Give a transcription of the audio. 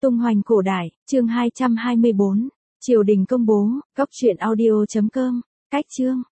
Tung hoành cổ đại, chương 224. Triều đình công bố, cốc truyện audio.com. Cách chương.